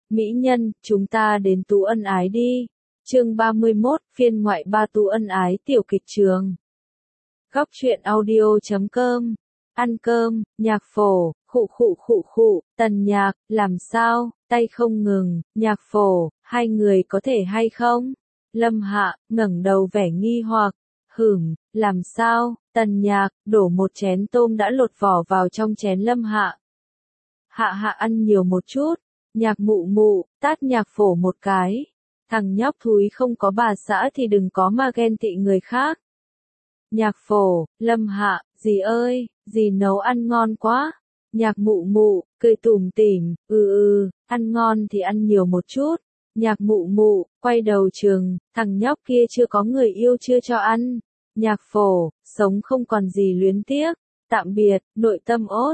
Mỹ nhân, chúng ta đến tú ân ái đi. Chương 31, phiên ngoại 3 tú ân ái tiểu kịch trường. Góc truyện audio.com. Ăn cơm, nhạc phổ, khụ, Tần Nhạc, làm sao, tay không ngừng, nhạc phổ, hai người có thể hay không? Lâm Hạ, ngẩng đầu vẻ nghi hoặc, làm sao, Tần Nhạc, đổ một chén tôm đã lột vỏ vào trong chén Lâm Hạ. Hạ ăn nhiều một chút, Nhạc mụ, tát nhạc phổ một cái. Thằng nhóc thúi không có bà xã thì đừng có mà ghen tị người khác. Nhạc phổ, Lâm Hạ, dì ơi, dì nấu ăn ngon quá. Nhạc mụ, cười tủm tỉm, ăn ngon thì ăn nhiều một chút. Nhạc mụ, quay đầu trường, thằng nhóc kia chưa có người yêu chưa cho ăn. Nhạc phổ, sống không còn gì luyến tiếc. Tạm biệt, nội tâm ốt,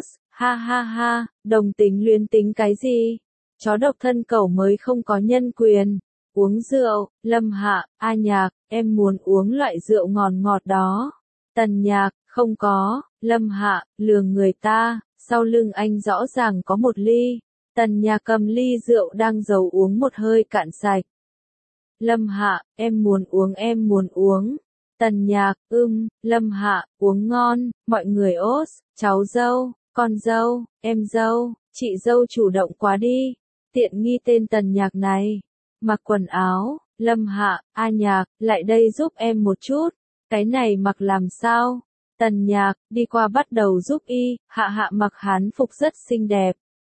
ha, đồng tính luyến tính cái gì? Chó độc thân cẩu mới không có nhân quyền. Uống rượu, Lâm Hạ, Nhạc, em muốn uống loại rượu ngọt đó. Tần Nhạc, không có, Lâm Hạ, lừa người ta, sau lưng anh rõ ràng có một ly. Tần Nhạc cầm ly rượu đang giấu uống một hơi cạn sạch. Lâm Hạ, em muốn uống. Tần Nhạc, Lâm Hạ, uống ngon, mọi người ốt, cháu dâu, con dâu, em dâu, chị dâu chủ động quá đi. Tiện nghi tên Tần Nhạc này. Mặc quần áo, Lâm Hạ, Nhạc, lại đây giúp em một chút. Cái này mặc làm sao? Tần Nhạc, đi qua bắt đầu giúp y, Hạ mặc hán phục rất xinh đẹp.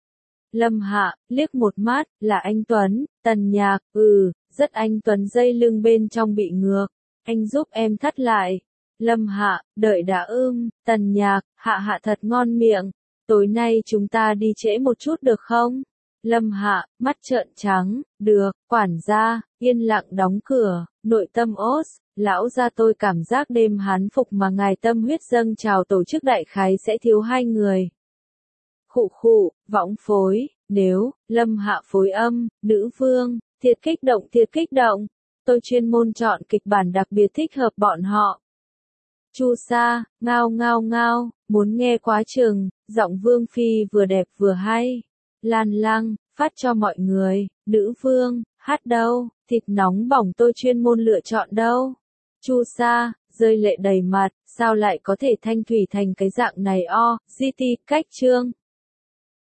Lâm Hạ, liếc một mắt, là anh Tuấn. Tần Nhạc, rất anh Tuấn, dây lưng bên trong bị ngược. Anh giúp em thắt lại. Lâm Hạ, đợi đã Tần Nhạc, Hạ thật ngon miệng. Tối nay chúng ta đi trễ một chút được không? Lâm Hạ, mắt trợn trắng, được, quản gia, yên lặng đóng cửa, nội tâm ốt, lão gia tôi cảm giác đêm hán phục mà ngài tâm huyết dâng trào tổ chức đại khái sẽ thiếu hai người. Võng phối, nếu, Lâm Hạ phối âm, nữ vương, thiệt kích động, tôi chuyên môn chọn kịch bản đặc biệt thích hợp bọn họ. Chu Sa, ngao, muốn nghe quá chừng, giọng Vương Phi vừa đẹp vừa hay. Lan Lăng, phát cho mọi người, nữ vương, hát đâu, thịt nóng bỏng tôi chuyên môn lựa chọn đâu. Chu Sa, rơi lệ đầy mặt, sao lại có thể thanh thủy thành cái dạng này GT, cách chương.